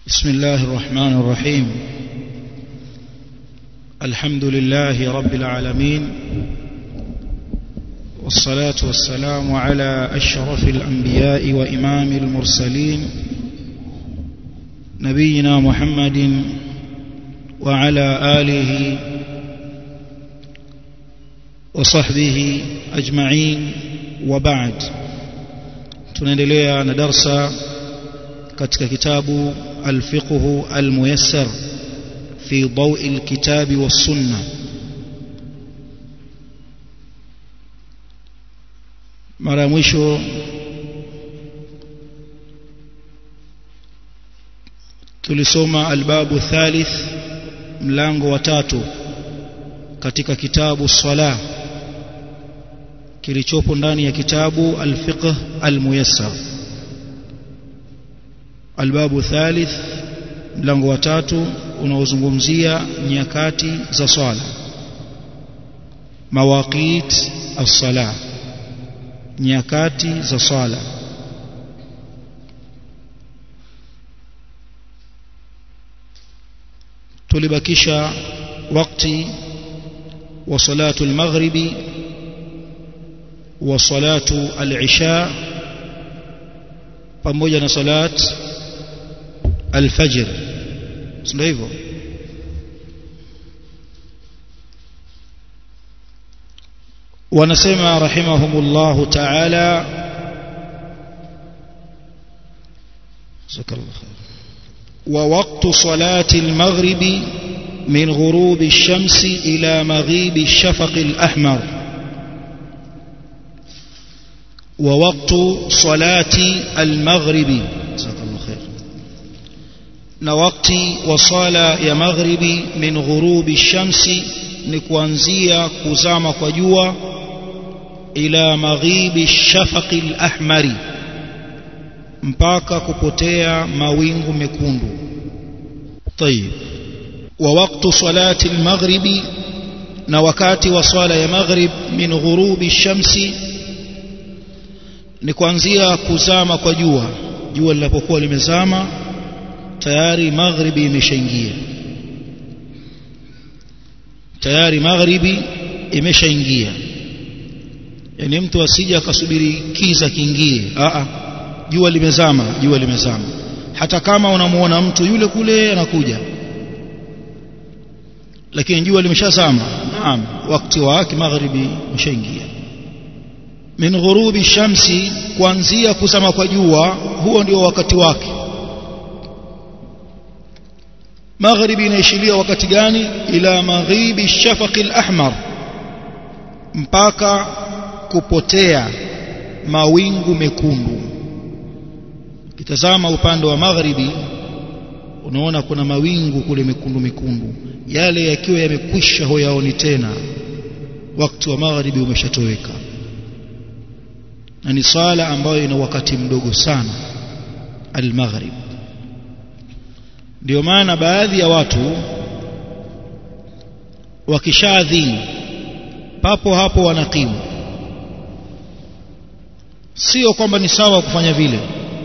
بسم الله الرحمن الرحيم. الحمد لله رب العالمين، والصلاة والسلام على أشرف الأنبياء وإمام المرسلين نبينا محمد وعلى آله وصحبه أجمعين، وبعد. tunaendelea na darsa katika kitabu الفقه الميسر في ضوء الكتاب والسنة. mara mwisho tulisoma albabu thalith, mlango wa 3 katika kitabu salah kilichopo ndani ya kitabu الفقه الميسر. albabu thalith, mlango wa 3 unaozungumzia nyakati za swala, mawaqit as-salah, nyakati za swala. tulibakisha wakati wa salatu al-maghribi wa salatu al-isha pamoja na salat al-fajr, ndio hivyo. wanasema rahimahumullah ta'ala, wa waqtu salati al-maghribi min ghurubi ash-shamsi ila maghibi ash-shafaq al-ahmar. wa waqtu salati al-maghribi, na wakati wa sala ya maghribi min ghurubi shamsi ni kuanzia kuzama kwa jua ila maghibi shafaqi al-ahmari, mpaka kupotea mawingu mekundu. Tayeb, wa waqtu salati al-maghribi, na wakati wa sala ya maghrib min ghurubi shamsi ni kuanzia kuzama kwa jua. Jua linapokuwa limezama tayari maghribi imeshaingia, tayari maghribi imeshaingia. Yani mtu asije akasubiri kiza kiingie, jua limezama, jua limezama. Hata kama unamuona mtu yule kule anakuja, lakini jua limeshazama, naam, wakati wake maghribi umeshaingia. min ghurubi shamsi, kuanzia kuzama kwa jua, huo ndio wakati wake. maghribi inaishilia wakati gani? ila maghibi shafaqi al-ahmar, mpaka kupotea mawingu mekundu. Kitazama upande wa maghribi unaona kuna mawingu kule mekundu mekundu, yale yakiwa yamekwisha hoyaoni tena, wakati wa maghribi umeshatoweka. na ni sala ambayo ina wakati mdogo sana al-maghrib. ndio maana baadhi ya watu wakishadhini papo hapo wanakimu. sio kwamba ni sawa kufanya vile,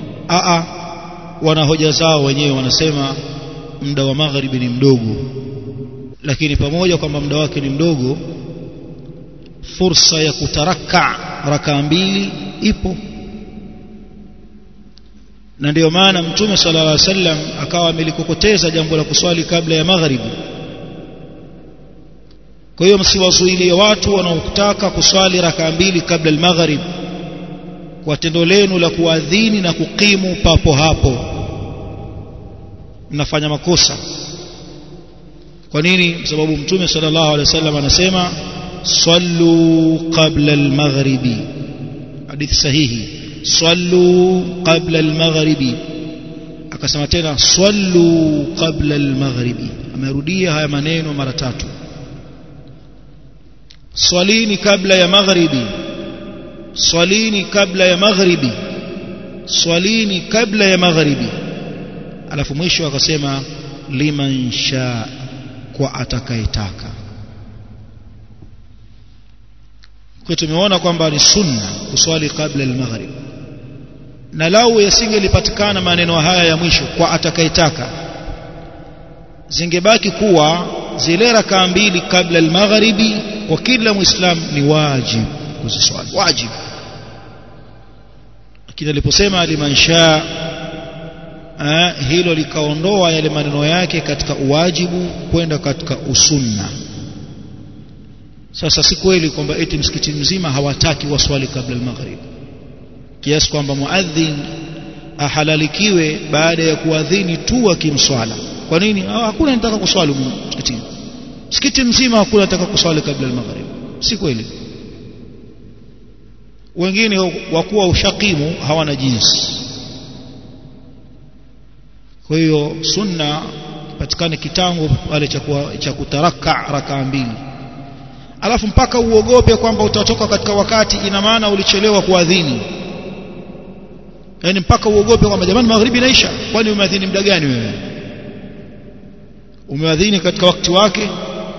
wana hoja zao wenyewe, wanasema muda wa magharibi ni mdogo. lakini pamoja kwamba muda wake ni mdogo, fursa ya kutaraka raka mbili ipo. na ndio maana Mtume sallallahu alaihi wasallam akawa amelikokoteza jambo la kuswali kabla ya magharibi. kwa hiyo msiwazuilie watu wanaotaka kuswali raka mbili kabla ya maghrib kwa tendo lenu la kuadhini na kukimu papo hapo, mnafanya makosa. kwa nini? Kwa sababu Mtume sallallahu alaihi wasallam anasema sallu qabla al-maghribi, hadithi sahihi, sallu qabla al-maghribi. akasema tena sallu qabla al-maghribi. amerudia haya maneno mara 3. swalini kabla ya maghribi, swalini kabla ya maghribi, swalini kabla ya maghribi. alafu mwisho akasema liman shaa, kwa atakayetaka. kwa tumeona kwamba ni sunna kuswali kabla al-maghrib. na lau yasingelipatikana maneno haya ya mwisho kwa atakayetaka, zingebaki kuwa zile rakaa mbili kabla al-maghribi kwa kila muislamu ni wajib kuziswali, wajib. Lakini aliposema liman shaa, hilo likaondoa yale maneno yake katika uwajibu kwenda katika usunna. Sasa si kweli kwamba eti msikiti mzima hawataki waswali kabla al-maghrib, kiasi kwamba muadhin ahalalikiwe baada ya kuadhini tu akimswala. Kwa nini? Hakuna anataka kuswali msikitini, msikiti mzima hakuna anataka kuswali kabla al-maghrib. Si kweli. Wengine wakuwa ushakimu hawana jinsi. Kwa hiyo sunna patikane kitango pale cha kutaraka rakaa mbili, alafu mpaka uogope kwamba utatoka katika wakati, ina maana ulichelewa kuadhini. Yani mpaka uogope kwamba jamani magharibi inaisha. Kwani umeadhini muda gani wewe? Umeadhini katika wakati wake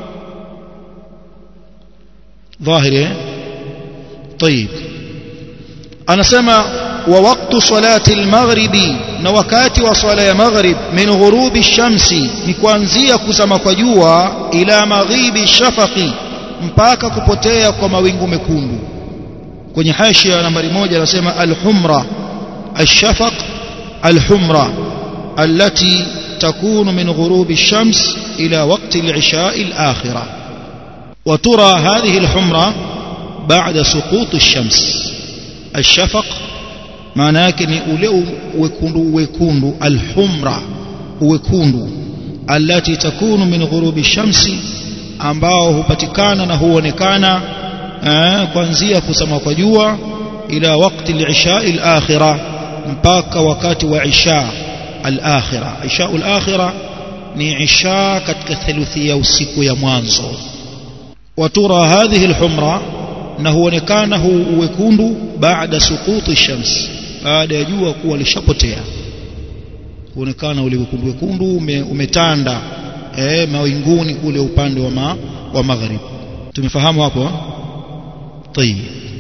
dhahiri. طيب, anasema wa waqtu salati al-maghribi, na wakati wa swala ya maghrib, min ghurubi shamsi, ni kuanzia kuzama kwa jua, ila maghibi shafaqi, mpaka kupotea kwa mawingu mekundu. Kwenye hashia nambari 1 anasema al-humra الشفق الحمرة التي تكون من غروب الشمس إلى وقت العشاء الآخرة، وترى هذه الحمرة بعد سقوط الشمس. الشفق معناه كني أولئ وكوندو الحمرة وكوندو التي تكون من غروب الشمس، ambao hupatikana na huonekana kuanzia kuzama kwa jua ila wakati al-isha al-akhirah, mpaka wakati wa isha al-akhirah. Isha al-akhirah ni isha katika thuluthi ya usiku ya mwanzo. Watura hadhihi al-humra, na huonekana huu wekundu baada suquti shams, baada ya jua kuwa lishapotea, huonekana ule wekundu umetanda mawinguni kule upande wa maghrib. Tumefahamu hapo? طيب.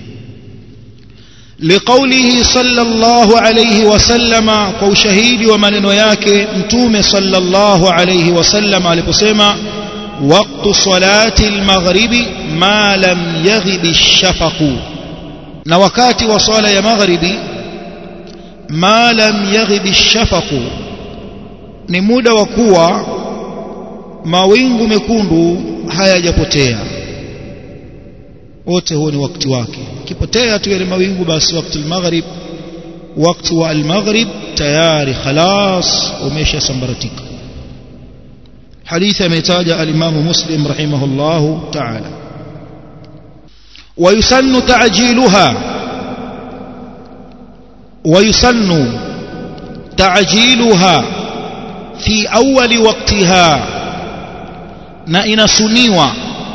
لقوله صلى الله عليه وسلم، وشهيد ومنن yake mtume صلى الله عليه وسلم aliposema وقت صلاة المغرب ما لم يغب الشفق، na wakati wa swala ya maghribi ما لم يغب الشفق ni muda wa kuwa mawingu mekundu hayajapotea. wote huo ni wakati wake. Kipotea tu yale mawingu, basi wakati al-maghrib, wakati wa al-maghrib tayari khalas umesha sambaratika. Hadithi ametaja al-Imam Muslim rahimahullahu ta'ala. ويسن تعجيلها في أول وقتها، na inasuniwa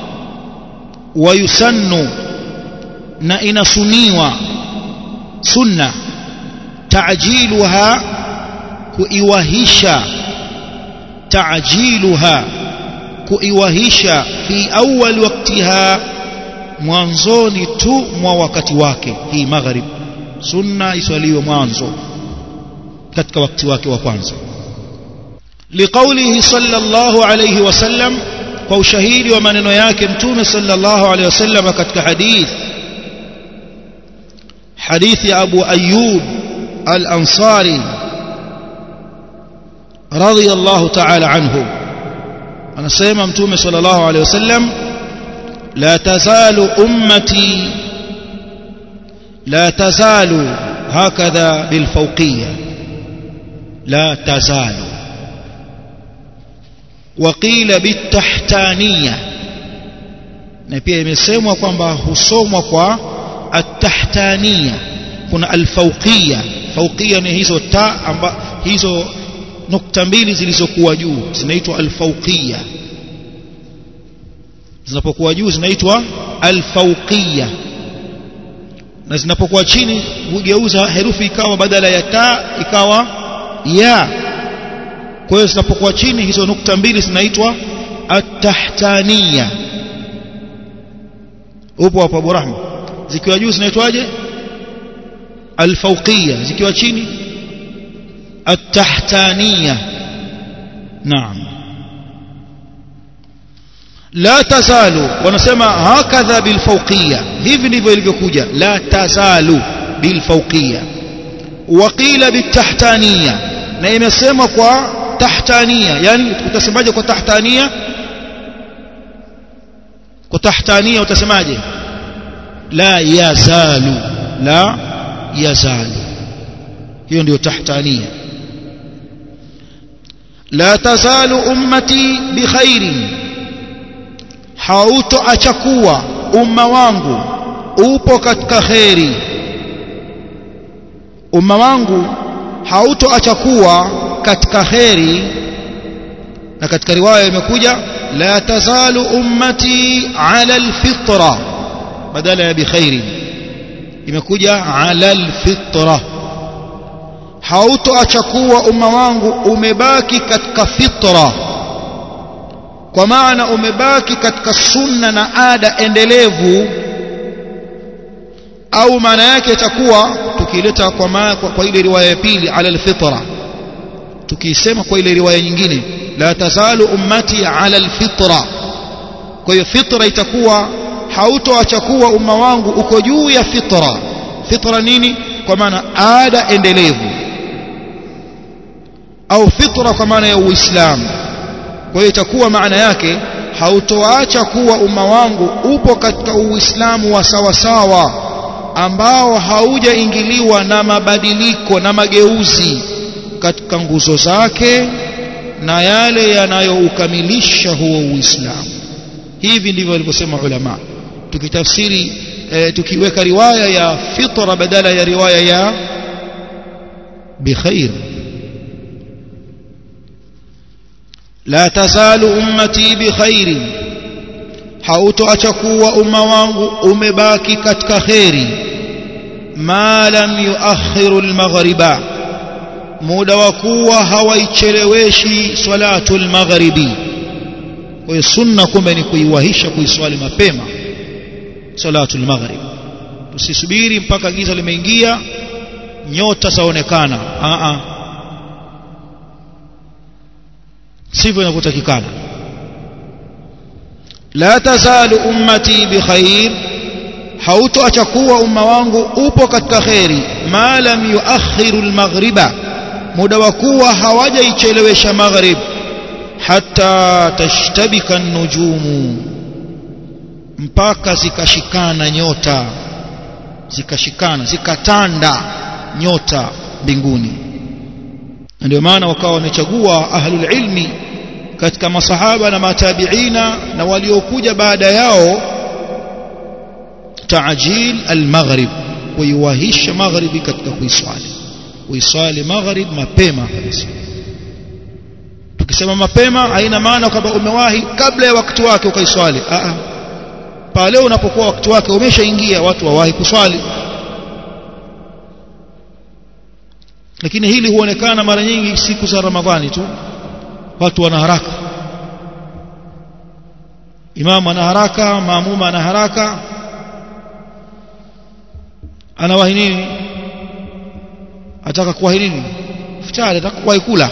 ويسن na inasuniwa sunna ta'jiluha, kuiwahisha, ta'jiluha kuiwahisha, fi awwal waqtiha, mwanzoni tu mwa wakati wake. Hii maghrib sunna iswaliwe mwanzo katika wakati wake wa kwanza. Liqaulihi sallallahu alayhi wasallam, kwa ushahidi wa maneno yake mtume sallallahu alayhi wasallam katika hadithi ya Abu Ayyub al-Ansari radiyallahu ta'ala anhu, anasema mtume sallallahu alayhi wasallam la tazalu hakadha bilfawqiyya, la tazalu, وقيل بالتحتانية, na pia imesemwa kwamba husomwa kwa at-tahtaniya. Kuna al-fawqiyya, fawqiyya ni hizo hizo nukta mbili zilizokuwa juu zinaitwa al-fawqiyya, zinapokuwa juu zinaitwa al-fawqiyya, na zinapokuwa chini hugeuza herufi ikawa badala ya ta ikawa ya. Kwa hiyo zinapokuwa chini hizo nukta mbili zinaitwa at-tahtaniya. Upo hapo Abu Rahma? Zikiwa juu zinaitwaje? alfawqiyya zikiwa chini التحتانية نعم لا تزال ونسمى هكذا بالفوقية hivi ndivyo ilivyokuja لا تزال بالفوقية وقيل بالتحتانية na imesemwa kwa tahtania yani utasemaje kwa tahtania utasemaje la yazalu la yazalu hiyo ndio tahtania la tazalu ummati bikhairin hautoachakuwa umma wangu upo katika khairi umma wangu hautoachakuwa katika khairi na katika riwaya imekuja la tazalu ummati ala alfitra badala ya bikhairin imekuja ala alfitra hautoachakuwa umma wangu umebaki katika fitra kwa maana umebaki katika sunna na ada endelevu au maana yake itakuwa tukileta kwa ile riwaya ya pili ala alfitra tukisema kwa ile riwaya nyingine la tazalu ummati ala alfitra kwa hiyo fitra itakuwa hautoachakuwa umma wangu uko juu ya fitra nini kwa maana ada endelevu au fitra kwa maana ya uislamu kwa hiyo itakuwa maana yake hautoacha kuwa umma wangu upo katika uislamu wa sawa sawa ambao haujaingiliwa na mabadiliko na mageuzi katika nguzo zake na yale yanayoukamilisha huo uislamu hivi ndivyo walivyosema ulama tukitafsiri tukiweka riwaya ya fitra badala ya riwaya ya bikhair la tazalu ummati bikhair hautoacha kuwa umma wangu umebaki katika khairi ma lam yuakhiru almaghriba muda wa kuwa hawaicheleweshi salatu almaghribi kwa sunna kumbe ni kuiwahisha kuiswali mapema salatu almaghrib tusisubiri mpaka giza limeingia nyota zaonekana sivyo inavyotakikana la tazalu ummati bikhair hautoacha kuwa umma wangu upo katika khairi ma lam yuakhiru almaghriba muda wa kuwa hawajaichelewesha maghrib hatta tashtabika an-nujumu mpaka zikashikana nyota zikatanda nyota mbinguni ndio maana wakawa wamechagua ahlul ilmi katika masahaba na matabiina na waliokuja baada yao taajil al-maghrib kuiwahisha maghribi katika kuiswali maghrib mapema kabisa tukisema mapema haina maana kwamba umewahi kabla ya wakati wake ukaiswali pale unapokuwa wakati wake umeshaingia watu wawahi kuswali lakini hili huonekana mara nyingi siku za Ramadhani tu watu wana haraka imamu ana haraka maamuma ana haraka anawahi nini ataka kuwahi nini futari ataka kuwahi kula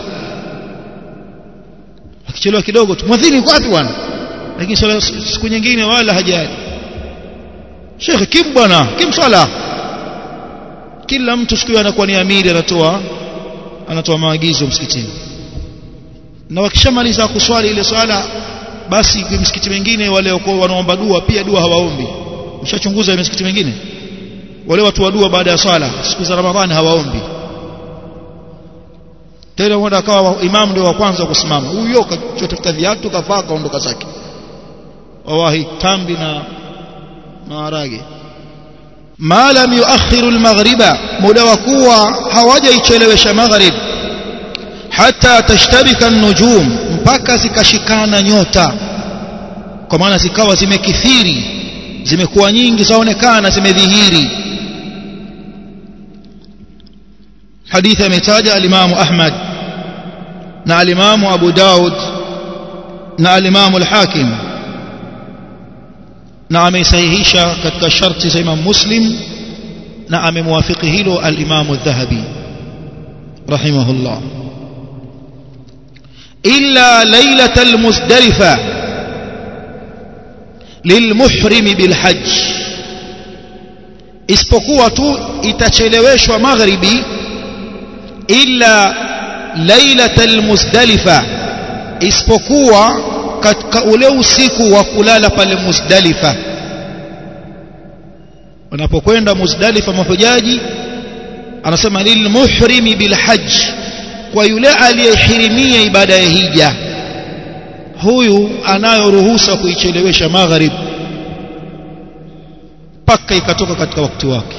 akichelewa kidogo tu mwadhini uko wapi bwana lakini siku nyingine wala hajali Sheikh kim bwana kim swala kila mtu siku anakuwa ni amiri anatoa maagizo msikitini na wakishamaliza kuswali ile swala basi kwa msikiti mingine wale wanaomba dua pia dua hawaombi mshachunguza misikiti mingine wale watu wa dua baada ya swala siku za Ramadhani hawaombi tena wanda akawa imam ndio wa kwanza kusimama huyo kachotafuta viatu kavaa kaondoka zake wawahi tambi na maharage ma lam yuakhiru almaghriba muda wa kuwa hawajaichelewesha maghrib hatta tashtabika an-nujum mpaka zikashikana nyota kwa maana zikawa zimekithiri zimekuwa nyingi zaonekana zimedhihiri hadithi imetaja al-Imam Ahmad na al-Imam Abu Daud na al-Imam al-Hakim na ameisahihisha katika sharti za Imam Muslim na amemwafiki hilo al-Imam adh-Dhahabi rahimahullah. illa laylatal Muzdalifa lilmuhrim bilhajj, isipokuwa tu itacheleweshwa magharibi illa laylatal Muzdalifa, isipokuwa katika ule usiku wa kulala pale Muzdalifa. Wanapokwenda Muzdalifa mahujaji, anasema lilmuhrimi bilhajj, kwa yule aliyehirimia ibada ya hija, huyu anayo ruhusa kuichelewesha maghrib paka ikatoka katika wakati wake,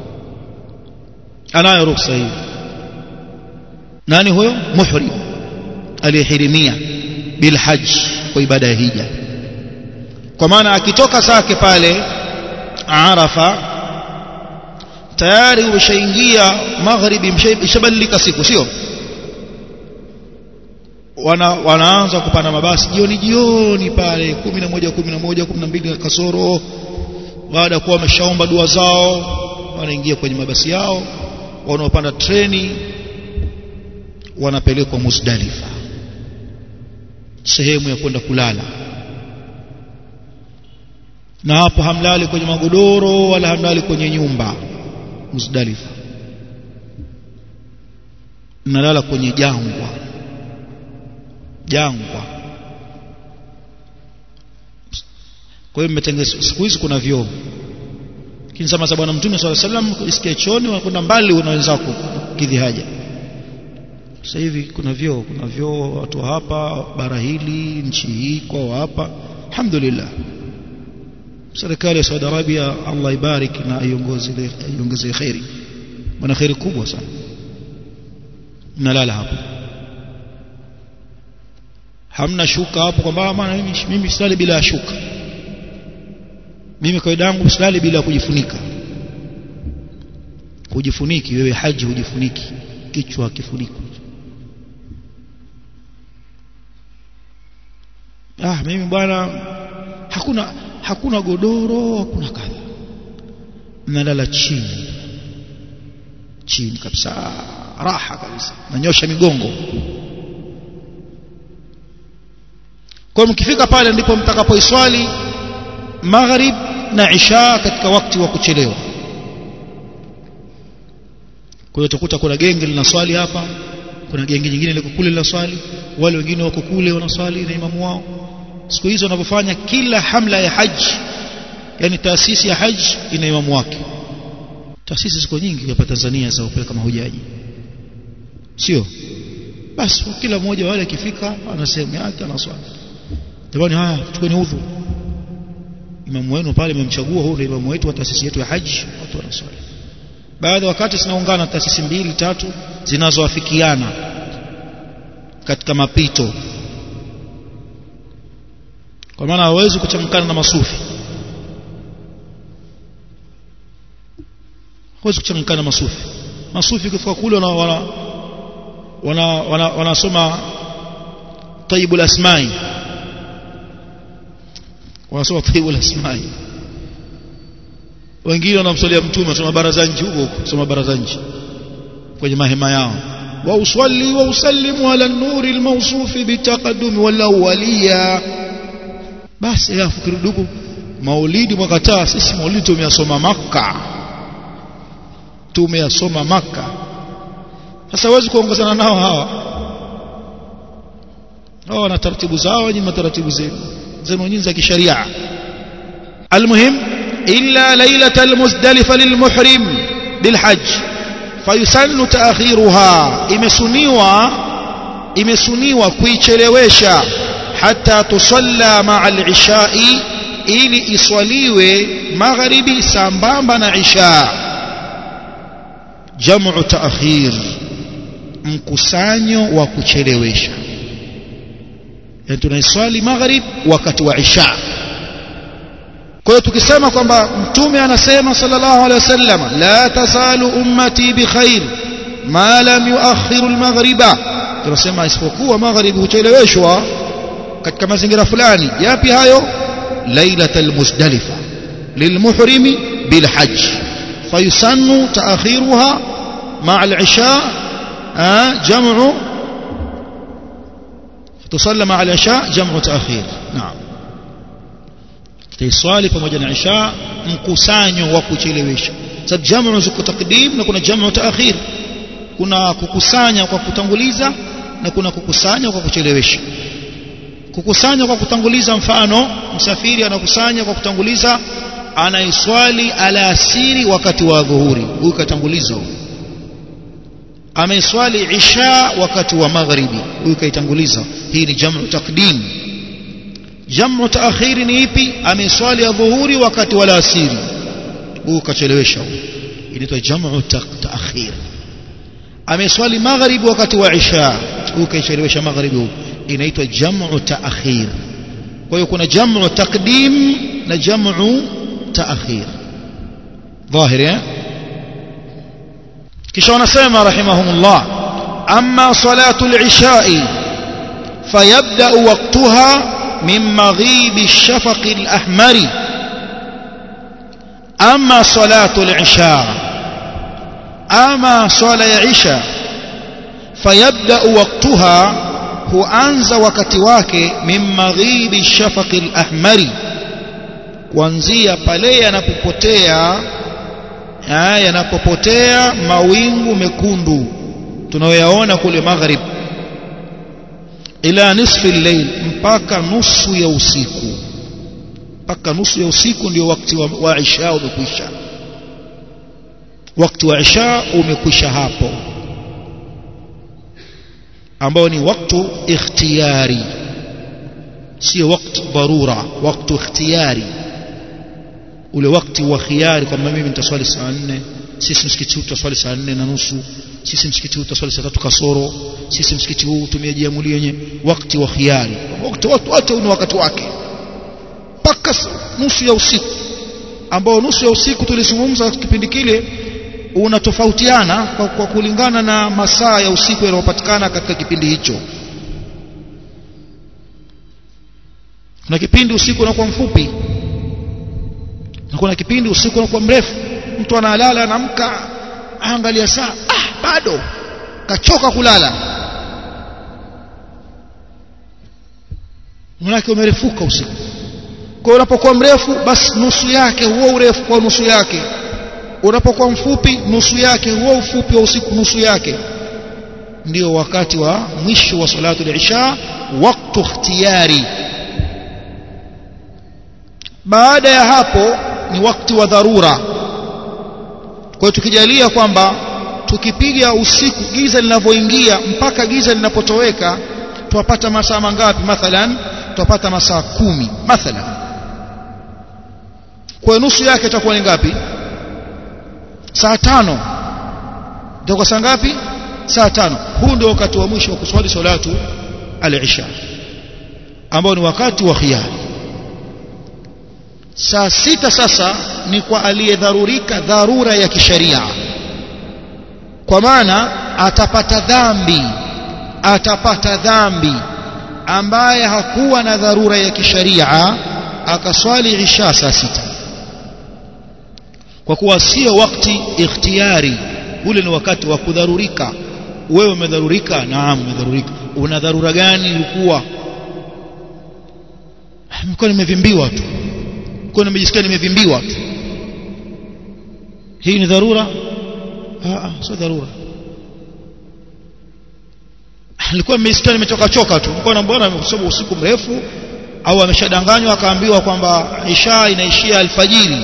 anayo ruhusa hiyo. Nani huyo? Muhrim aliyehirimia bilhajj, kwa ibada ya hija. Kwa maana akitoka zake pale Arafa tayari umeshaingia magharibi, imeshabadilika siku, sio? Wanaanza kupanda mabasi jioni pale 11 12 kasoro, baada ya kuwa wameshaomba dua zao wanaingia kwenye mabasi yao, wanaopanda treni wanapelekwa Muzdalifa, sehemu ya kwenda kulala. Na hapo hamlali kwenye magodoro wala hamlali kwenye nyumba. Muzdalifa mnalala kwenye jangwa. Kwa hiyo mmetengeza, siku hizi kuna vyoo, lakini zama za Bwana Mtume sallallahu alaihi wasallam isikia chooni wanakwenda mbali na wenzako kidhi haja. Sasa hivi kuna vyoo watu hapa bara hili, nchi hii kwa hapa, alhamdulillah. Serikali ya Saudi Arabia Allah ibarik na iongeze khairi, wana khairi kubwa sana. Nalala hapo, hamna shuka hapo, kwamba maana mimi silali bila shuka, mimi kawaida yangu silali bila kujifunika. Kujifuniki wewe haji, hujifuniki kichwa, kifuniko. Mimi bwana hakuna godoro, hakuna kadha, nalala chini kabisa, raha kabisa, nanyosha migongo. Kwa mkifika pale ndipo mtakapoiswali maghrib na isha katika wakati wa kuchelewa. Kwa hiyo utakuta kuna genge linaswali hapa, kuna genge nyingine liko kule linaswali, wale wengine wako kule wanaswali na imamu wao. Siku hizo wanapofanya kila hamla ya haji, yani taasisi ya haji ina imamu wake. Taasisi ziko nyingi hapa Tanzania za kupeleka mahujaji, sio? Basi kila mmoja wale akifika ana sehemu yake anaswali. Jamani, haya tuchukue udhu, imamu wenu pale mmemchagua, huyu ndio imamu wetu wa taasisi yetu ya haji, watu wanaswali. Baada wakati zinaungana taasisi 2 3 zinazoafikiana katika mapito, kwa maana hawezi kuchangana na masufi. Hawezi kuchangana na masufi kifika kule wanasoma Tayyibul Asma'i, wanasoma Tayyibul Asma'i. Wengine wanamsalia Mtume, wanasoma barazanji huko, soma barazanji kwenye mahema yao. Wa usalli wa usallimu ala an-nuri al-mawsufi bitaqaddumi wal awliya. Basi ya fikiruduku maulidi mwakataa. Sisi maulidi tumeyasoma Makka. Sasa huwezi kuongozana nao hawa na taratibu zao, nyinyi mataratibu zenu nyinyi za kisharia. Almuhim illa laylatal Muzdalifa lilmuhrim bilhajj fayusannu ta'khiruha, imesuniwa kuichelewesha hata tusalla ma'al isha'i, ili iswaliwe magharibi sambamba na isha. Jam'u ta'khir, mkusanyo wa kuchelewesha, yani tunaiswali maghrib wakati wa isha. Kwa hiyo tukisema kwamba Mtume anasema sallallahu alaihi wasallam, la tazalu ummati bikhair ma lam yuakhiru almaghriba, tunasema isipokuwa maghrib hucheleweshwa katika mazingira fulani. Yapi hayo? Lailatul Muzdalifa lilmuhrimi bilhajj fayusannu ta'khiruha ma'a al-isha jam'u tusalla ma'a al-isha jam'u ta'khir. Naam, taiswali pamoja na isha mkusanyo wa kuchelewesha. Sababu jam'u ziko takdim na kuna jam'u ta'khir, kuna kukusanya kwa kutanguliza na kuna kukusanya kwa kuchelewesha. Kukusanya kwa kutanguliza, mfano msafiri anakusanya kwa kutanguliza, anaiswali alasiri wakati wa dhuhuri, huyu katanguliza. Ameiswali isha wakati wa magharibi, huyu kaitanguliza. Hii ni jam'u taqdim. Jam'u ta'khir ni ipi? Ameiswali dhuhuri wakati wa alasiri, huyu kachelewesha, inaitwa jam'u ta'khir. Ameiswali magharibi wakati wa isha, huyu kaichelewesha magharibi, inaitwa jam'u ta'khir. Kwa hiyo kuna jam'u taqdim na jam'u ta'khir. Dhahiri? Kisha wanasema rahimahumullah, amma salatu al-isha'i fayabda'u waqtaha min maghibi ash-shafaq al-ahmari. Amma salatu al-isha', ama swala ya isha, fayabda'u waqtaha, huanza wakati wake min maghibi ash-shafaq al-ahmari, kuanzia pale yanapopotea mawingu mekundu tunayoyaona kule maghrib, ila nisfi al-layl, mpaka nusu ya usiku. Mpaka nusu ya usiku ndio wakati wa isha umekwisha. Wakati wa isha umekwisha hapo, ambao ni wakati ikhtiyari, sio wakati dharura, wakati ikhtiyari. Ule wakati wa khiyari, kama mimi nitaswali saa 4, sisi msikiti huu tutaswali saa 4:30, sisi msikiti huu tutaswali saa 3 kasoro, sisi msikiti huu tumejiamulia yenyewe. Wakati wa khiyari, wakati watu wote una wakati wake, mpaka nusu ya usiku, ambao nusu ya usiku tulizungumza kipindi kile unatofautiana kwa kulingana na masaa ya usiku yanayopatikana katika kipindi hicho. Kuna kipindi usiku unakuwa mfupi, na kuna kipindi usiku unakuwa mrefu. Mtu analala, anaamka, angalia saa, bado kachoka kulala, mwanake umerefuka usiku. Kwa unapokuwa mrefu, basi nusu yake huo urefu kwa nusu yake. Unapokuwa mfupi, nusu yake huo ufupi wa usiku nusu yake. Ndio wakati wa mwisho wa salatu al-isha, wakati ikhtiyari. Baada ya hapo ni wakati wa dharura. Kwa hiyo tukijalia kwamba tukipiga usiku giza linavyoingia mpaka giza linapotoweka, tupata masaa mangapi? Mathalan tupata masaa 10 mathalan. Kwa nusu yake itakuwa ni ngapi? Saa 5. Ndio saa ngapi? Saa 5. Huu ndio wakati wa mwisho wa kuswali salatu al-isha, ambao ni wakati wa khiyari. Saa 6 sasa ni kwa aliyedharurika dharura ya kisheria, kwa maana atapata dhambi ambaye hakuwa na dharura ya kisheria akaswali isha saa 6, kwa kuwa sio wakati ikhtiyari. Ule ni wakati wa kudharurika. Wewe umedharurika? Naam, umedharurika. Una dharura gani? Ilikuwa nilikuwa nimevimbiwa tu, nilikuwa nimejisikia nimevimbiwa tu. Hii ni dharura? Sio dharura. Nilikuwa nimejisikia nimechoka tu, nilikuwa naona nimesoma usiku mrefu, au ameshadanganywa akaambiwa kwamba isha inaishia alfajiri.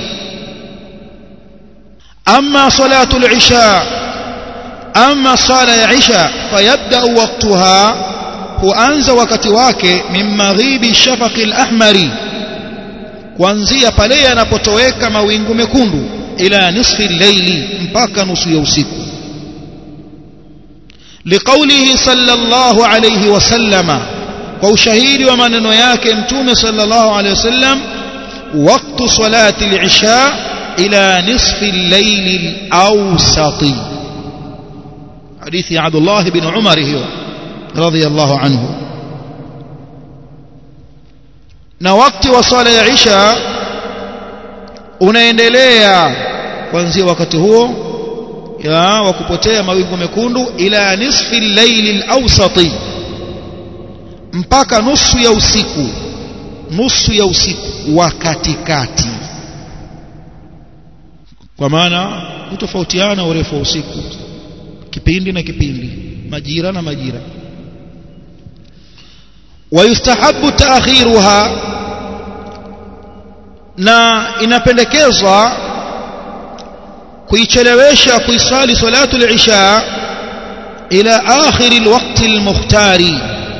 Amma salatu al-isha, amma sala ya isha, fayabda waqtaha, huanza wakati wake min maghibi shafaq al-ahmari, kuanzia pale yanapotoweka mawingu mekundu, ila nisfi al-layli, mpaka nusu ya usiku. Liqaulihi sallallahu alayhi wasallama, kwa ushahidi wa maneno yake mtume sallallahu alayhi wasallam, waqtu salati al-isha ila nisfi al-layli al-awsati. Hadithi ya Abdullah ibn Umar hiyo radhiyallahu anhu. Na wakati wa sala ya isha unaendelea kuanzia wakati huo wa kupotea mawingu mekundu ila nisfi al-layli al-awsati, mpaka nusu ya usiku wa katikati. Kwa maana kutofautiana urefu wa usiku, kipindi na kipindi, majira na majira. Wayustahabu taakhiruha, na inapendekezwa kuichelewesha kuisali salatu al-isha ila akhir al-waqti al-mukhtari,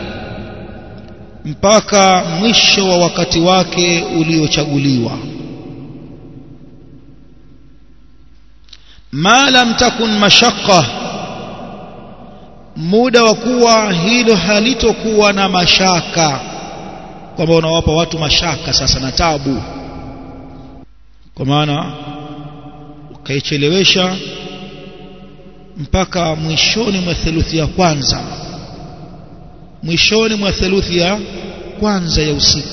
mpaka mwisho wa wakati wake uliochaguliwa. Ma lam takun mashaqqa, muda wa kuwa hilo halitokuwa na mashaka, kwamba unawapa watu mashaka sasa na tabu, kwa maana ukaichelewesha mpaka mwishoni mwa theluthi ya kwanza, mwishoni mwa theluthi ya kwanza ya usiku.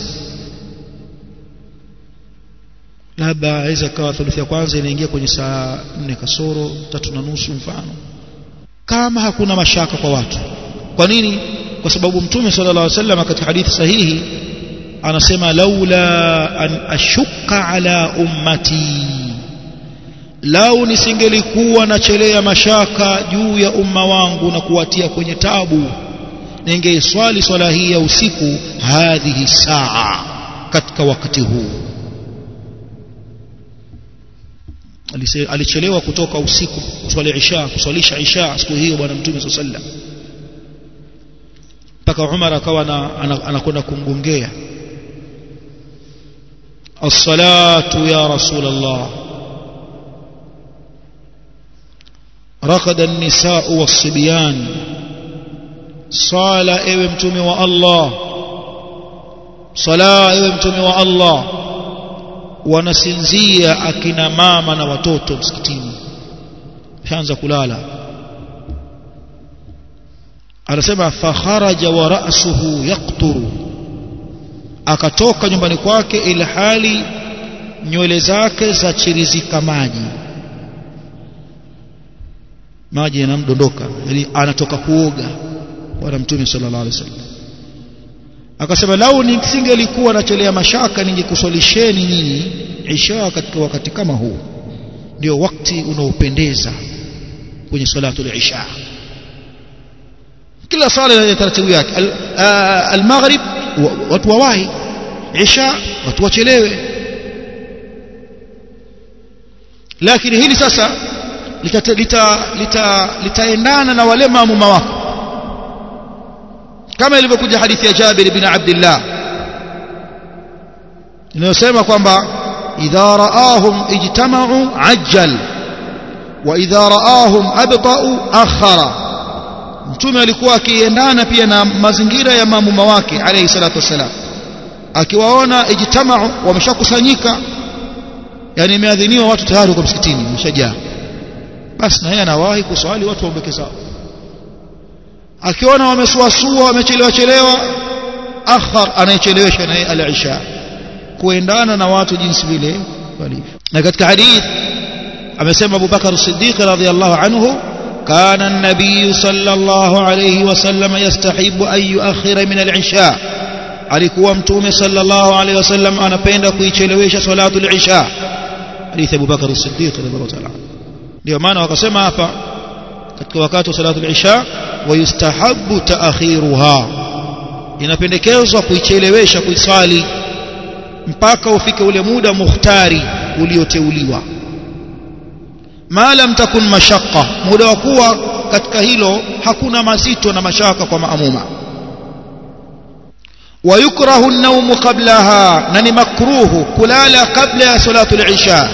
Labda aweza kawa theluthi ya kwanza inaingia kwenye saa 4 kasoro 3:30 mfano, kama hakuna mashaka kwa watu. Kwa nini? Kwa sababu Mtume sallallahu alaihi wasallam katika hadithi sahihi anasema, laula an ashukka ala ummati, lau nisingelikuwa nachelea mashaka juu ya umma wangu na kuwatia kwenye tabu, ningeiswali swala hii ya usiku hadhihi saa, katika wakati huu. Alichelewa kutoka usiku kuswalisha isha siku hiyo bwana Mtume sallallahu alaihi wasallam, mpaka Umar akawa anakwenda kumgongea, as-salatu ya Rasulullah, raqada an-nisaa was-sibyan, sala ewe Mtume wa Allah, sala ewe Mtume wa Allah, wanasinzia akina mama na watoto msikitini, shaanza kulala. Anasema fa kharaja wa ra'suhu yaqturu, akatoka nyumbani kwake ila hali nywele zake za chirizika maji yanamdondoka, yani anatoka kuoga bwana Mtume sallallahu alaihi wasallam. Akasema lau nisingelikuwa nachelea mashaka ningekuswalisheni nyinyi isha katika wakati kama huu, ndio wakati unaopendeza kwenye salatu al-isha. Kila sala ina taratibu yake. Al-maghrib watu wawahi, isha watu wachelewe. Lakini hili sasa litaendana na wale maamuma wako, kama ilivyokuja hadithi ya Jabir ibn Abdullah inayosema kwamba idha raahum ijtama'u ajjal wa idha raahum abta'u akhara. Mtume alikuwa akiendana pia na mazingira ya maamuma wake alayhi salatu wasalam, akiwaona ijtama'u wameshakusanyika, yani imeadhiniwa watu tayari kwa msikitini mshajaa, basi na yeye anawahi kuswali watu waombeke sawa. Akiona wamesuasua wamechelewa akhar, anayechelewesha naye al-isha, kuendana na watu jinsi vile walivyo. Na katika hadith amesema Abu Bakar as-Siddiq radhiyallahu anhu, kana an-nabiy sallallahu alayhi wasallam yastahibu an yuakhira min al-isha, alikuwa Mtume sallallahu alayhi wasallam anapenda kuichelewesha salatu al-isha. Hadith Abu Bakar as-Siddiq radhiyallahu ta'ala. Ndio maana wakasema hapa katika wakati wa salatu al-isha, wayustahabu taakhiruha, inapendekezwa kuichelewesha kuisali mpaka ufike ule muda mukhtari ulioteuliwa. Ma lam takun mashaqqa, muda wa kuwa katika hilo hakuna mazito na mashaka kwa maamuma. Wayukrahu an-nawmu qablaha, na ni makruhu kulala kabla ya salatu al-isha,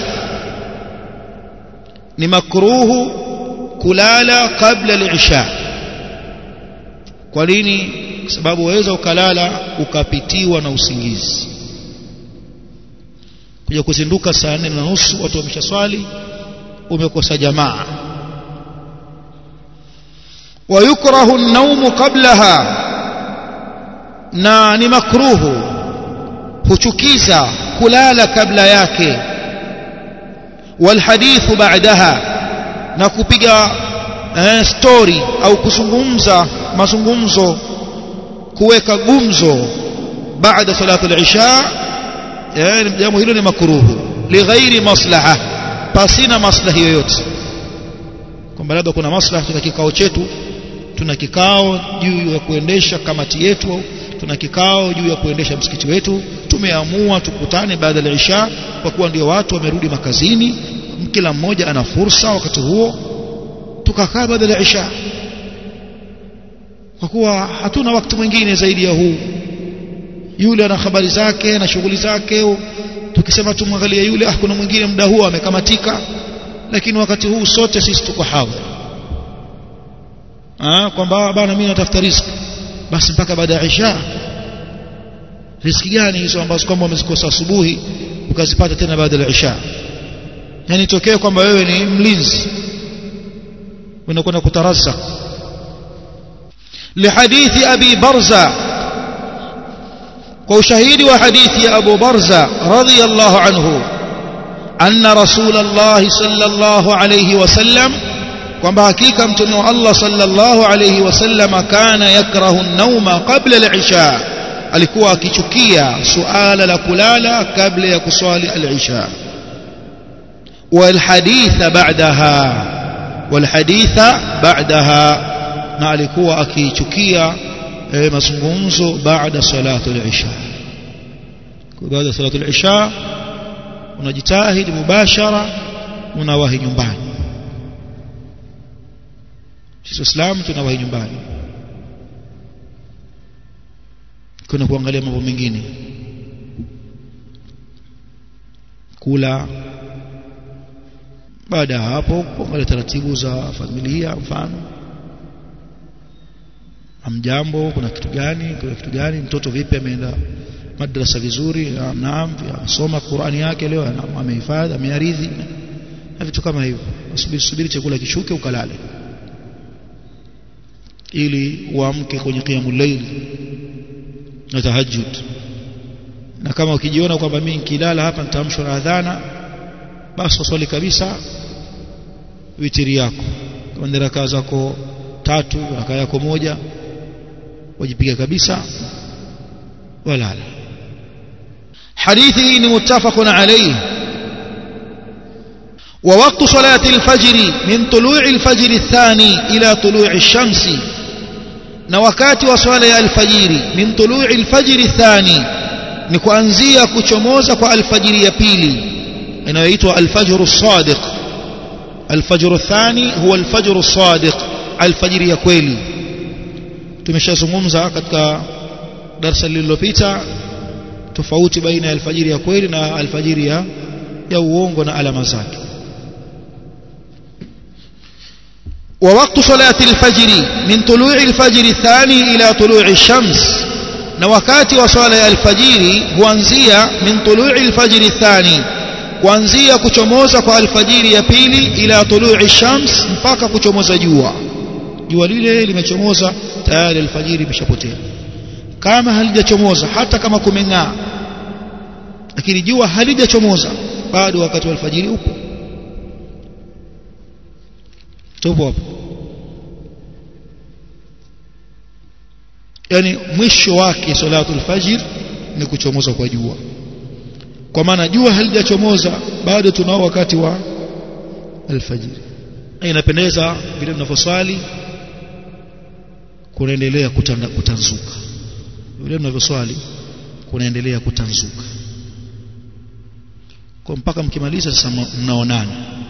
ni makruhu kulala kabla al-isha. Kwa nini? Kwa sababu waweza ukalala ukapitiwa na usingizi, kuja kuzinduka saa 4:30 watu wameshaswali, umekosa jamaa. Wayukrahu an-nawmu qablaha, na ni makruhu, huchukiza kulala kabla yake. والحديث بعدها na kupiga story au kuzungumza mazungumzo kuweka gumzo baada salatu al-isha jambo hilo ni makruhu lighairi maslaha pasina maslahi yoyote kwamba labda kuna maslaha katika kikao chetu tuna kikao juu ya kuendesha kamati yetu tuna kikao juu ya kuendesha msikiti wetu tumeamua tukutane baada ya isha kwa kuwa ndio watu wamerudi makazini kila mmoja ana fursa wakati huo tukakaa baada ya isha kwa kuwa hatuna wakati mwingine zaidi ya huu yule ana habari zake na shughuli zake tukisema tumwangalie yule kuna mwingine muda huo amekamatika lakini wakati huu sote sisi tuko hadhir kwamba bana mimi natafuta riziki basi mpaka baada ya isha riziki gani hizo ambazo kama umezikosa asubuhi ukazipata tena baada ya isha yani tokee kwamba wewe ni mlinzi unakwenda kutarazza لحديث أبي برزة وشهيد وحديث أبو برزة رضي الله عنه أن رسول الله صلى الله عليه وسلم kwamba hakika mtume wa Allah sallallahu alayhi wasallam kana yakrahu an-nawma qabla al-isha alikuwa akichukia suala la kulala kabla ya kuswali al-isha wal haditha ba'daha na alikuwa akichukia mazungumzo baada salatu al-isha baada salatu al-isha unajitahidi mubashara unawahi nyumbani sisi Waislamu tunawahi nyumbani kuna kuangalia mambo mengine kula baada hapo kuangalia taratibu za familia mfano amjambo kuna kitu gani mtoto vipi ameenda madrasa vizuri naam amesoma Qur'ani yake leo amehifadhi amearidhi na vitu kama hivyo usubiri chakula kishuke ukalale ili uamke kwenye qiyamul layl na tahajjud na kama ukijiona kwamba mimi nikilala hapa nitaamshwa na adhana basi uswali kabisa witiri yako kama ni rakaa zako 3 rakaa yako 1 wajipiga kabisa walala hadithi ni muttafaqun alayhi ووقت صلاة الفجر من طلوع الفجر الثاني إلى طلوع الشمس نوكات وصلاة الفجر من طلوع الفجر الثاني نكوانزيا كچموزا kwa alfajiri ya pili inayoitwa alfajr as-sadiq alfajr athani huwa alfajr as-sadiq alfajiri ya kweli tumeshazungumza katika darasa lililopita tofauti baina ya alfajiri ya kweli na alfajiri ya uongo na alama zake ووقت صلاة الفجر من طلوع الفجر الثاني إلى طلوع الشمس نوكات وصلاة الفجر huanzia من طلوع الفجر الثاني kuanzia kuchomoza kwa alfajiri ya pili ila tulu'i shams mpaka kuchomoza jua lile limechomoza tayari alfajiri imeshapotea kama halijachomoza hata kama kumeng'aa lakini jua halijachomoza bado wakati wa alfajiri upo tupo hapo yani mwisho wake salatul fajr ni kuchomoza kwa jua kwa maana jua halijachomoza bado tunao wakati wa alfajiri inapendeza vile tunavyoswali kunaendelea kutanzuka vile tunavyoswali kunaendelea kutanzuka kwa mpaka mkimaliza sasa mnaonana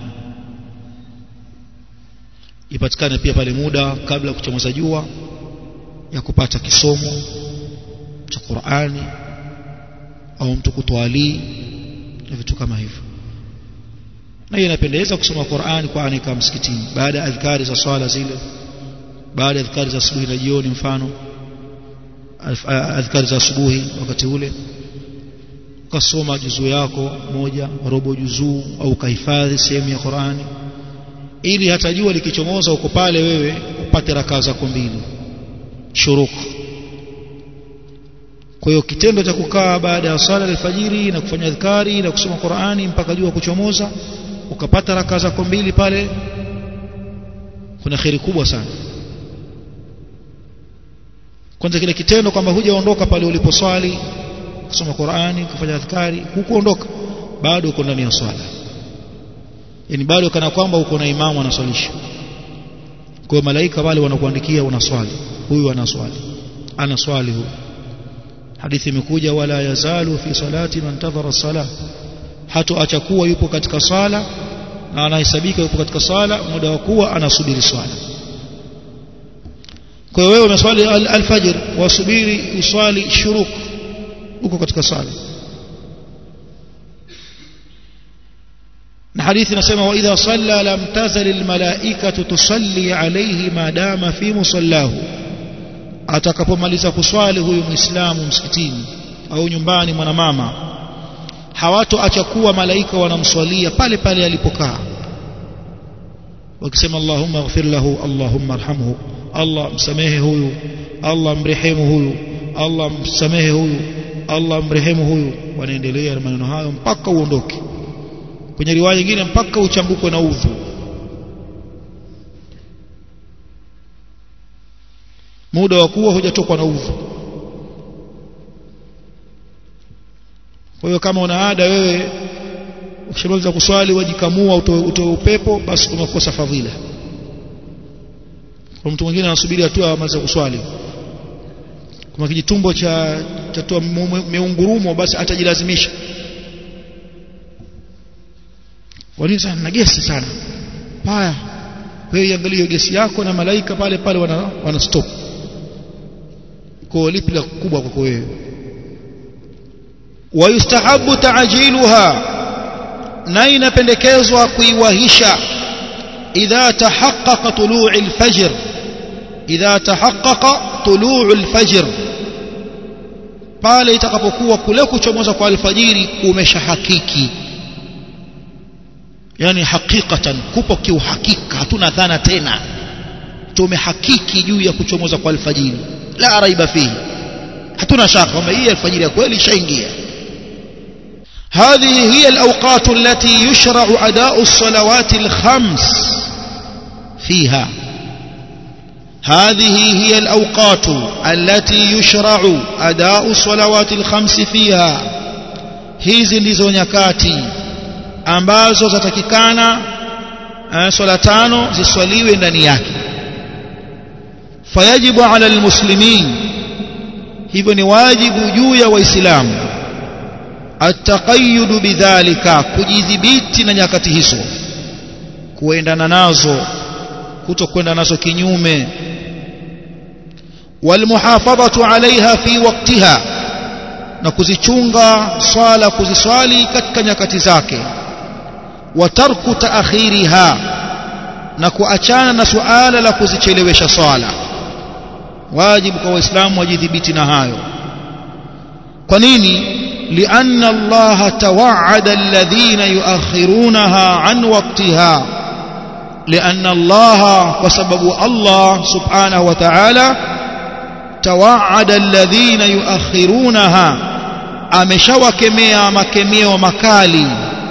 ipatikane pia pale muda kabla kuchomoza jua ya kupata kisomo cha Qur'ani au mtu kutwali na vitu kama hivyo na hiyo inapendeza kusoma Qur'ani kwa anika msikitini baada ya adhkari za swala zile baada ya adhkari za asubuhi na jioni mfano adhkari za asubuhi wakati ule ukasoma juzuu yako moja robo juzuu au kahifadhi sehemu ya Qur'ani ili hata jua likichomoza uko pale wewe upate rakaa zako 2 shuruk kwa hiyo kitendo cha kukaa baada ya sala alfajiri na kufanya adhkari na kusoma Qur'ani mpaka jua kuchomoza ukapata raka zako 2 pale, kuna khairi kubwa sana. Kwanza kile kitendo kwamba hujaondoka pale uliposwali kusoma Qur'ani, kufanya adhkari, hukuondoka, bado uko ndani ya swala. Yani bado kana kwamba uko na imamu anaswalisha. Kwa malaika wale wanakuandikia unaswali, huyu anaswali huyu. Hadithi imekuja wala yazalu fi salati man tadhara as-salah, hatoacha kuwa yupo katika swala na anahesabika yupo katika swala muda wa kuwa anasubiri swala. Kwa hiyo wewe unaswali al-fajr wasubiri uswali shuruk, uko katika swala. na hadithi inasema wa idha salla lam tazal almalaikatu tusalli alayhi ma dama fi musallahu, atakapomaliza kuswali huyu muislamu msikitini au nyumbani mwanamama, hawatoacha kuwa malaika wanamswalia pale pale alipokaa, wakisema Allahumma ighfir lahu, Allahumma arhamhu, Allah msamehe huyu, Allah mrehemu huyu, Allah msamehe huyu, Allah mrehemu huyu. Wanaendelea na maneno hayo mpaka uondoke. Kwenye riwaya nyingine mpaka uchambukwe na udhu. Muda wa kuwa hujatokwa na udhu. Kwa hiyo kama una ada wewe ukishamaliza kuswali wajikamua utoe upepo, basi umekosa fadhila. Kwa mtu mwingine anasubiri hatua amaliza kuswali, kama kijitumbo cha toa meungurumo, basi atajilazimisha. Kwa sana na gesi sana. Haya, wewe angalia gesi yako na malaika pale pale wana stop. Kwa lipi la kubwa kwako wewe? Wa yustahabu ta'jiluha, na inapendekezwa kuiwahisha. Idha tahaqqaqa tulu'u al-fajr, idha tahaqqaqa tulu'u al-fajr, pale itakapokuwa kule kuchomoza kwa alfajiri kumeshahakiki. Yani hakikatan, kupo kiuhakika, hatuna dhana tena, tumehakiki juu ya kuchomoza kwa alfajiri, la raiba fihi, hatuna shaka kwamba hii alfajiri ya kweli ishaingia. هذه هي الأوقات التي يشرع أداء الصلوات الخمس فيها. هذه هي الأوقات التي يشرع أداء الصلوات الخمس فيها. hizi ndizo nyakati ambazo zatakikana swala 5 ziswaliwe ndani yake. fayajibu ala almuslimin, hivyo ni wajibu juu ya waislamu, ataqayyud bidhalika, kujidhibiti na nyakati hizo, kuendana nazo, kutokwenda nazo kinyume. walmuhafadhatu alaiha fi waqtiha, na kuzichunga swala, kuziswali katika nyakati zake. wa tarku taakhiriha, na kuachana na suala la kuzichelewesha swala. wajibu kwa waislamu wajidhibiti na hayo. kwa nini? لأن الله توعد الذين يؤخرونها عن وقتها. لأن الله، وسبب الله سبحانه وتعالى، توعد الذين يؤخرونها، ameshawakemea makemeo makali.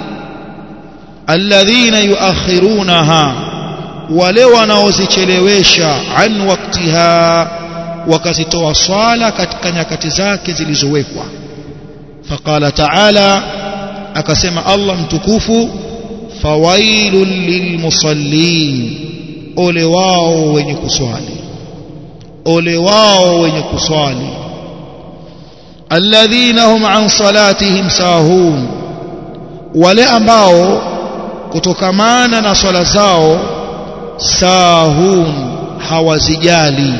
الذين يؤخرونها, wale wanaozichelewesha, an waqtiha, wakazitoa swala katika nyakati zake zilizowekwa. فقال تعالى, akasema Allah mtukufu, fawailul lilmusallin, ole wao wenye kuswali, ole wao wenye kuswali. alladhina hum an salatihim sahun, wale ambao kutokamana na swala zao sahun, hawazijali.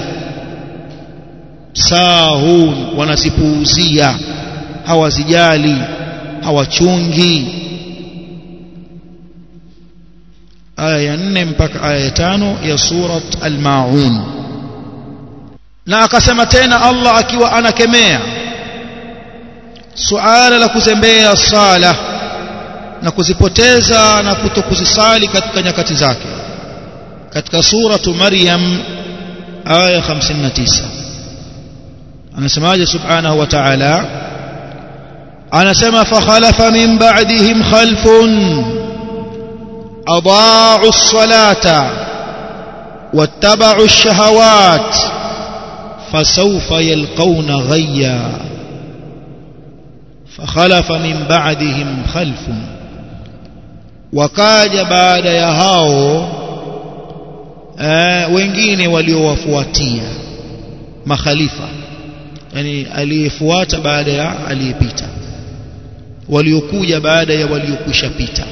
sahun, wanazipuuzia, hawazijali, hawachungi. aya ya 4 mpaka aya ya 5 ya surat al-Maun. na akasema tena Allah akiwa anakemea suala la kuzembea sala na kuzipoteza na kutokuzisali katika nyakati zake, katika suratu Maryam aya 59. anasemaje subhanahu wa ta'ala? anasema fakhalafa min ba'dihim khalfun, أضاعوا الصلاة واتبعوا الشهوات فسوف يلقون غيا فخلف من بعدهم خلف wakaja baada ya hao wengine waliowafuatia makhalifa, yani aliyefuata baada ya aliyepita, waliokuja baada ya waliokwisha pita.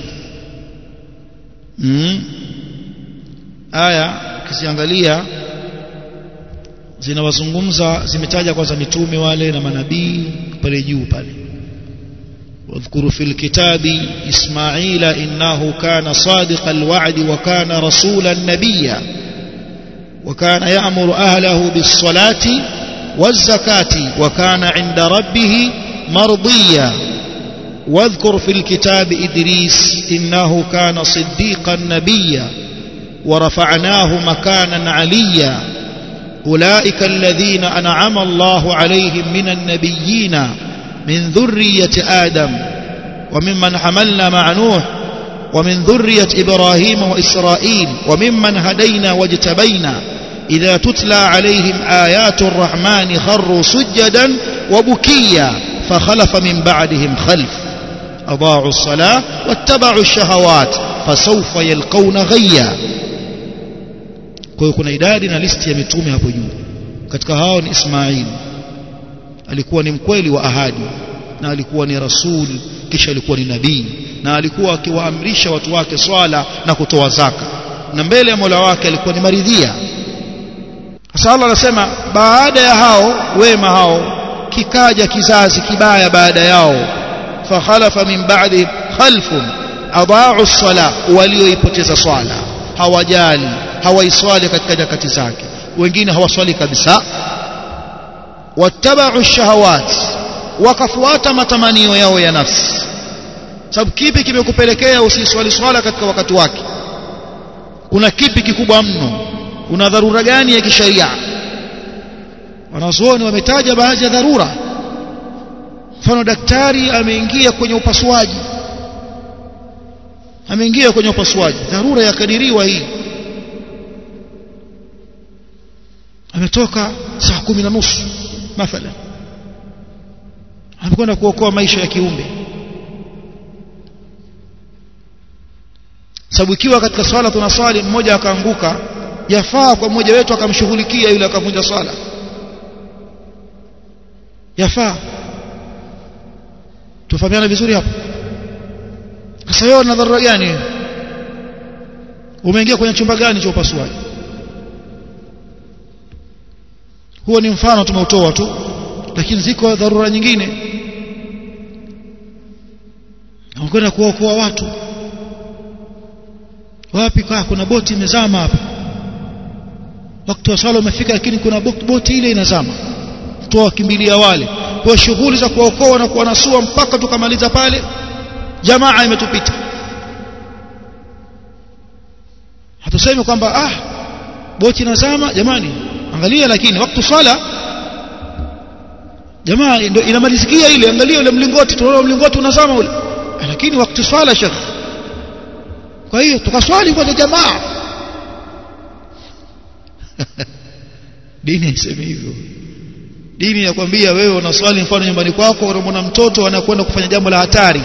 Aya ukiziangalia zinawazungumza, zimetaja kwanza mitume wale na manabii pale juu pale. واذكر في الكتاب إسماعيل إنه كان صادق الوعد وكان رسولا نبيا وكان يأمر أهله بالصلاة والزكاة وكان عند ربه مرضيا واذكر في الكتاب إدريس إنه كان صديقا نبيا ورفعناه مكانا عليا أولئك الذين أنعم الله عليهم من النبيين من ذرية آدم وممن حملنا مع نوح ومن ذرية إبراهيم وإسرائيل وممن هدينا واجتبينا إذا تتلى عليهم آيات الرحمن خروا سجدا وبكيا فخلف من بعدهم خلف أضاعوا الصلاة واتبعوا الشهوات فسوف يلقون غيا. kwa hiyo kuna idadi na listi ya mitume hapo juu. Katika hao ni Ismail, alikuwa ni mkweli wa ahadi na alikuwa ni rasul, kisha alikuwa ni nabii na alikuwa akiwaamrisha watu wake swala na kutoa zaka, na mbele ya Mola wake alikuwa ni maridhia. Sasa Allah anasema baada ya hao wema hao kikaja kizazi kibaya baada yao, fa khalafa min ba'di khalfun adaa'u as-sala, walioipoteza swala, hawajali, hawaiswali katika nyakati zake, wengine hawaswali kabisa. wattaba'u ash-shahawat, wakafuata matamanio yao ya nafsi. Sababu kipi kimekupelekea usiswali swala katika wakati wake? Kuna kipi kikubwa mno? Una dharura gani ya kisheria? Wanazuoni wametaja baadhi ya dharura. Mfano, daktari ameingia kwenye upasuaji, dharura yakadiriwa hii, ametoka saa 10:30 mathalan, amekwenda kuokoa maisha ya kiumbe. Sababu ikiwa katika swala tunaswali, mmoja akaanguka, yafaa kwa mmoja wetu akamshughulikia yule akavunja swala, yafaa. Tufahamiana vizuri hapo. Sasa wewe una dharura gani? Umeingia kwenye chumba gani cha upasuaji? Huo ni mfano tumeutoa tu, lakini ziko dharura nyingine. Unakwenda kuokoa watu, wapi kuna boti imezama hapa, wakati wa swala umefika, lakini kuna boti ile inazama, toa kimbilia wale. Kwa shughuli za kuokoa na kuwanasua mpaka tukamaliza pale, jamaa imetupita. Hatusemi kwamba boti inazama, jamani angalia, lakini wakati swala jamaa ndio inamalizikia ile, angalia ile mlingoti, tunaona mlingoti unazama ule, lakini wakati swala shekh. Kwa hiyo tukaswali kwa jamaa. Dini inasema hivyo. Dini inakwambia wewe unaswali, mfano nyumbani kwako unaona mtoto anakwenda kufanya jambo la hatari,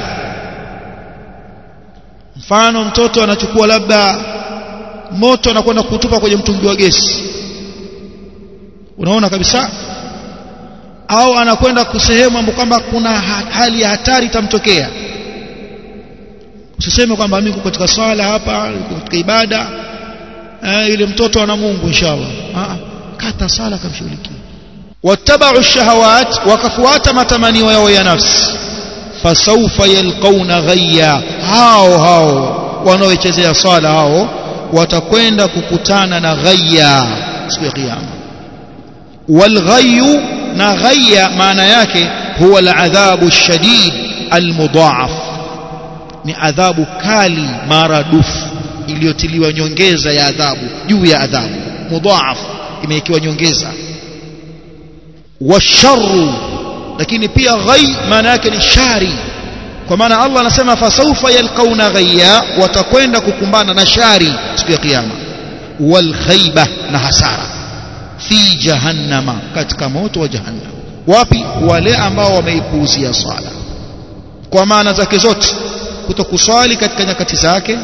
mfano mtoto anachukua labda moto anakwenda kutupa kwenye mtungi wa gesi, unaona kabisa, au anakwenda kusehemu ambapo kwamba kuna hali ya hatari itamtokea. Usiseme kwamba mimi katika swala hapa, katika ibada, yule mtoto ana Mungu inshallah. Kata sala kamshughulikia. wattaba'u ash-shahawat, wakafuata matamanio yao ya nafsi, fasawfa yalqauna ghayya, hao wanaochezea swala hao watakwenda kukutana na ghayya siku ya kiyama. Walghayyu, na ghayya maana yake huwa al-adhabu ash-shadid al-mudha'af, ni adhabu kali maradufu iliyotiliwa nyongeza ya adhabu juu ya adhabu. Mudha'af imewekewa nyongeza. Washarru, lakini pia ghay maana yake ni shari, kwa maana Allah anasema fasawfa yalqauna ghayya, watakwenda kukumbana na shari siku ya kiyama, wal khayba, na hasara, fi jahannama, katika moto wa jahannam. Wapi? Wale ambao wameipuuzia swala kwa maana zake zote, kutokuswali katika nyakati zake,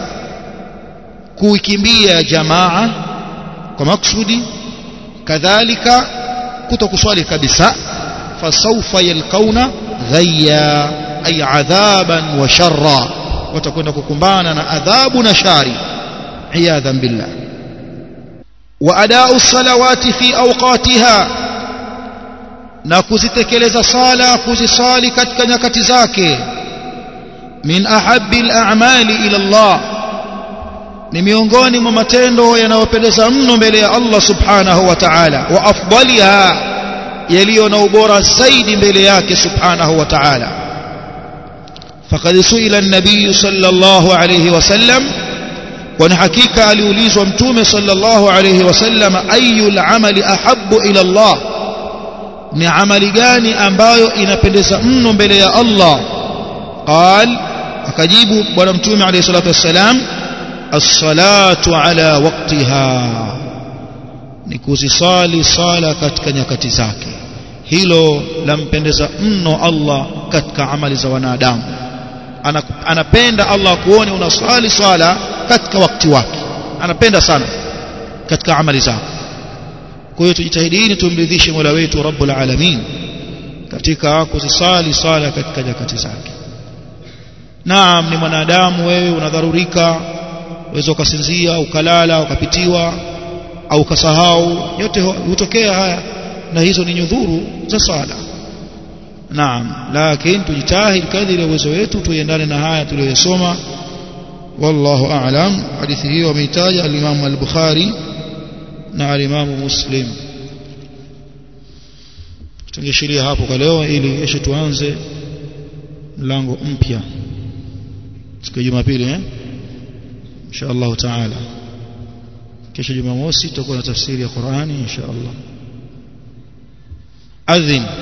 kuikimbia jamaa kwa maksudi, kadhalika kutokuswali kabisa. fasawfa yalqauna ghayya ay adhaban wa sharra, watakwenda kukumbana na adhabu na shari, iyadhan billah. wa adau salawati fi awqatiha, na kuzitekeleza sala, kuzisali katika nyakati zake. min ahabbi al-a'mali ila Allah, ni miongoni mwa matendo yanayopendeza mno mbele ya Allah subhanahu wa ta'ala. wa afdaliha, yaliyo na ubora zaidi mbele yake subhanahu wa ta'ala. faqad su'ila an-nabiy sallallahu alayhi wasallam, wa hakika aliulizwa mtume sallallahu alayhi wasallam, ayyul amali ahabbu ila Allah, ni amali gani ambayo inapendeza mno mbele ya Allah? qal, akajibu bwana mtume alayhi salatu wassalam, as-salatu ala waqtiha, ni kuzisali sala katika nyakati zake. Hilo lampendeza mno Allah katika amali za wanadamu. Anapenda Allah kuone unasali swala katika wakati wake, anapenda sana katika amali zako. Kwa hiyo tujitahidini tumridhishe Mola wetu Rabbul Alamin katika kuzisali sala katika nyakati zake. Naam, ni mwanadamu, wewe unadharurika, uweza ukasinzia, ukalala, ukapitiwa au ukasahau, yote hutokea haya, na hizo ni nyudhuru za sala. Naam, lakini tujitahidi kadri ya uwezo wetu tuendane na haya tuliyosoma. Wallahu a'lam. Hadithi hiyo ameitaja al-Imam al-Bukhari na al-Imam Muslim. Tungeshiria hapo kwa leo ili kesho tuanze mlango mpya siku ya Jumapili, insha Allah taala. Kesho Jumamosi tutakuwa na tafsiri ya Qur'ani insha Allah. Adhin.